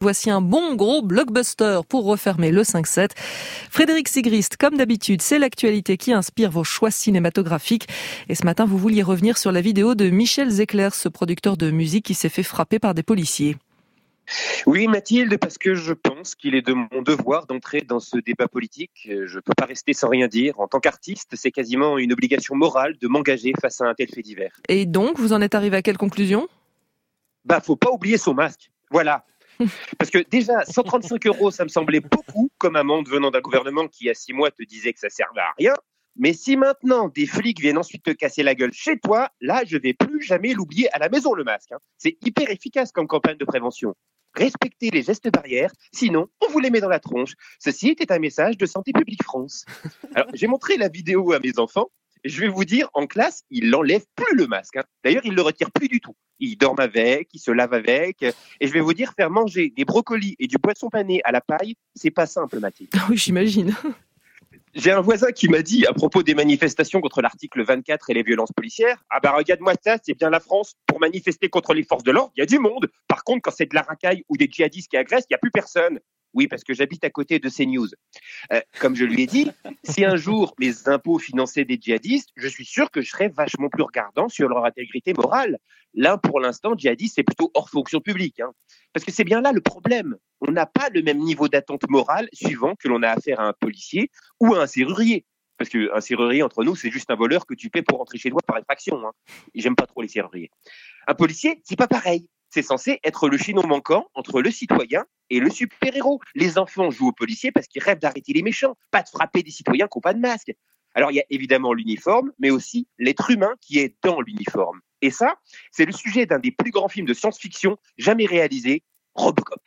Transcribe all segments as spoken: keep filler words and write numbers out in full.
Voici un bon gros blockbuster pour refermer le cinq sept. Frédéric Sigrist, comme d'habitude, c'est l'actualité qui inspire vos choix cinématographiques. Et ce matin, vous vouliez revenir sur la vidéo de Michel Zeclers, ce producteur de musique qui s'est fait frapper par des policiers. Oui, Mathilde, parce que je pense qu'il est de mon devoir d'entrer dans ce débat politique. Je ne peux pas rester sans rien dire. En tant qu'artiste, c'est quasiment une obligation morale de m'engager face à un tel fait divers. Et donc, vous en êtes arrivé à quelle conclusion ? Bah, faut pas oublier son masque. Voilà. Parce que déjà, cent trente-cinq euros, ça me semblait beaucoup comme amende venant d'un gouvernement qui, il y a six mois, te disait que ça servait à rien. Mais si maintenant des flics viennent ensuite te casser la gueule chez toi, là, je vais plus jamais l'oublier à la maison, le masque. Hein. C'est hyper efficace comme campagne de prévention. Respectez les gestes barrières, sinon on vous les met dans la tronche. Ceci était un message de Santé publique France. Alors, j'ai montré la vidéo à mes enfants. Je vais vous dire, en classe, ils n'enlèvent plus le masque. Hein. D'ailleurs, ils ne le retirent plus du tout. Ils dorment avec, ils se lavent avec. Et je vais vous dire, faire manger des brocolis et du poisson pané à la paille, c'est pas simple, Mathilde. Oui, j'imagine. J'ai un voisin qui m'a dit, à propos des manifestations contre l'article vingt-quatre et les violences policières, « Ah bah regarde-moi ça, c'est bien la France. Pour manifester contre les forces de l'ordre, il y a du monde. Par contre, quand c'est de la racaille ou des djihadistes qui agressent, il n'y a plus personne. » Oui, parce que j'habite à côté de CNews. Euh, comme je lui ai dit, si un jour mes impôts finançaient des djihadistes, je suis sûr que je serais vachement plus regardant sur leur intégrité morale. Là, pour l'instant, djihadiste, c'est plutôt hors fonction publique. Hein. Parce que c'est bien là le problème. On n'a pas le même niveau d'attente morale suivant que l'on a affaire à un policier ou à un serrurier. Parce qu'un serrurier, entre nous, c'est juste un voleur que tu paies pour rentrer chez toi par effraction. Hein. Et j'aime pas trop les serruriers. Un policier, c'est pas pareil. C'est censé être le chaînon manquant entre le citoyen et le super-héros. Les enfants jouent aux policiers parce qu'ils rêvent d'arrêter les méchants, pas de frapper des citoyens qui n'ont pas de masque. Alors, il y a évidemment l'uniforme, mais aussi l'être humain qui est dans l'uniforme. Et ça, c'est le sujet d'un des plus grands films de science-fiction jamais réalisés, Robocop.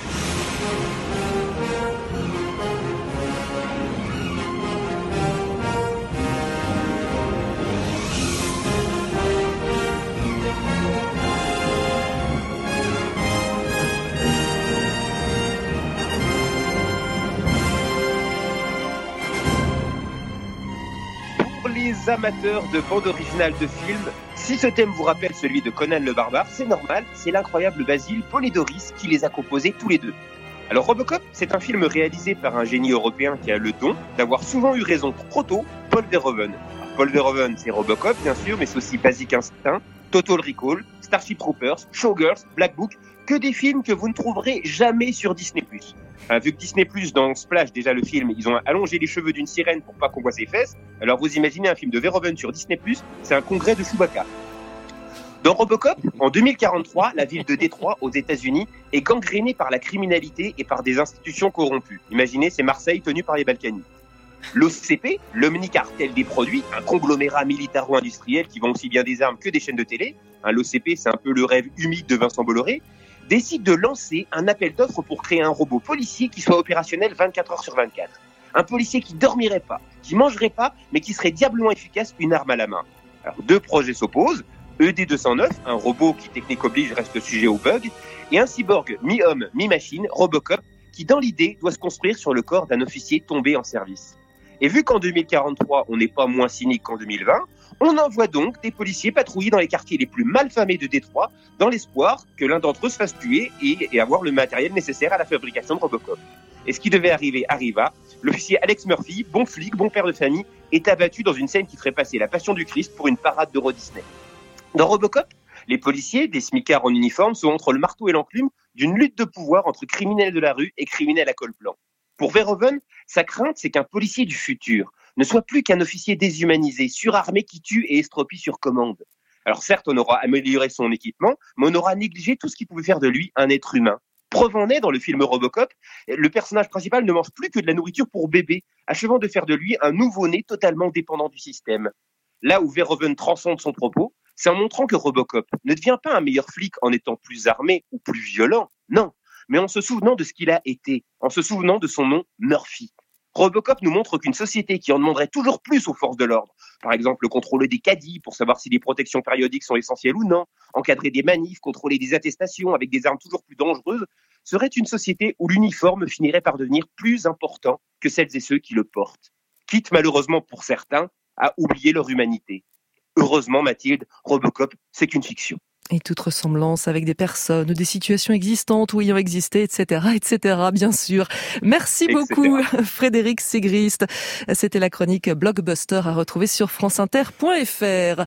Pour les amateurs de bande originale de films, si ce thème vous rappelle celui de Conan le Barbare, c'est normal, c'est l'incroyable Basil Polidoris qui les a composés tous les deux. Alors Robocop, c'est un film réalisé par un génie européen qui a le don d'avoir souvent eu raison trop tôt, Paul Verhoeven. Alors, Paul Verhoeven, c'est Robocop bien sûr, mais c'est aussi Basic Instinct, Total Recall, Starship Troopers, Showgirls, Black Book, que des films que vous ne trouverez jamais sur Disney plus. Enfin, vu que Disney plus, dans Splash, déjà le film, ils ont allongé les cheveux d'une sirène pour pas qu'on voit ses fesses, alors vous imaginez un film de Verhoeven sur Disney plus, c'est un congrès de Chewbacca. Dans Robocop, en deux mille quarante-trois, la ville de Détroit, aux États-Unis, est gangrénée par la criminalité et par des institutions corrompues. Imaginez, c'est Marseille tenu par les Balkany. L'O C P, l'Omnicartel des produits, un conglomérat militaro-industriel qui vend aussi bien des armes que des chaînes de télé, hein, l'O C P, c'est un peu le rêve humide de Vincent Bolloré, décide de lancer un appel d'offres pour créer un robot policier qui soit opérationnel vingt-quatre heures sur vingt-quatre. Un policier qui dormirait pas, qui mangerait pas, mais qui serait diablement efficace, une arme à la main. Alors, deux projets s'opposent. E D deux cent neuf, un robot qui, technique oblige, reste sujet aux bugs, et un cyborg mi-homme, mi-machine, Robocop, qui, dans l'idée, doit se construire sur le corps d'un officier tombé en service. Et vu qu'en deux mille quarante-trois, on n'est pas moins cynique qu'en deux mille vingt, on envoie donc des policiers patrouiller dans les quartiers les plus malfamés de Détroit, dans l'espoir que l'un d'entre eux se fasse tuer et, et avoir le matériel nécessaire à la fabrication de Robocop. Et ce qui devait arriver arriva. L'officier Alex Murphy, bon flic, bon père de famille, est abattu dans une scène qui ferait passer la Passion du Christ pour une parade d'Euro Disney. Dans Robocop, les policiers, des smicards en uniforme, sont entre le marteau et l'enclume d'une lutte de pouvoir entre criminels de la rue et criminels à col blanc. Pour Verhoeven, sa crainte, c'est qu'un policier du futur ne soit plus qu'un officier déshumanisé, surarmé qui tue et estropie sur commande. Alors certes, on aura amélioré son équipement, mais on aura négligé tout ce qui pouvait faire de lui un être humain. Preuve en est, dans le film Robocop, le personnage principal ne mange plus que de la nourriture pour bébé, achevant de faire de lui un nouveau-né totalement dépendant du système. Là où Verhoeven transcende son propos, c'est en montrant que Robocop ne devient pas un meilleur flic en étant plus armé ou plus violent, non, mais en se souvenant de ce qu'il a été, en se souvenant de son nom Murphy. Robocop nous montre qu'une société qui en demanderait toujours plus aux forces de l'ordre, par exemple contrôler des caddies pour savoir si les protections périodiques sont essentielles ou non, encadrer des manifs, contrôler des attestations avec des armes toujours plus dangereuses, serait une société où l'uniforme finirait par devenir plus important que celles et ceux qui le portent, quitte malheureusement pour certains à oublier leur humanité. Heureusement, Mathilde, Robocop, c'est qu'une fiction. Et toute ressemblance avec des personnes ou des situations existantes ou ayant existé, et cetera, et cetera, bien sûr. Merci et cetera. beaucoup, Frédéric Sigrist. C'était la chronique Blockbuster à retrouver sur franceinter point fr.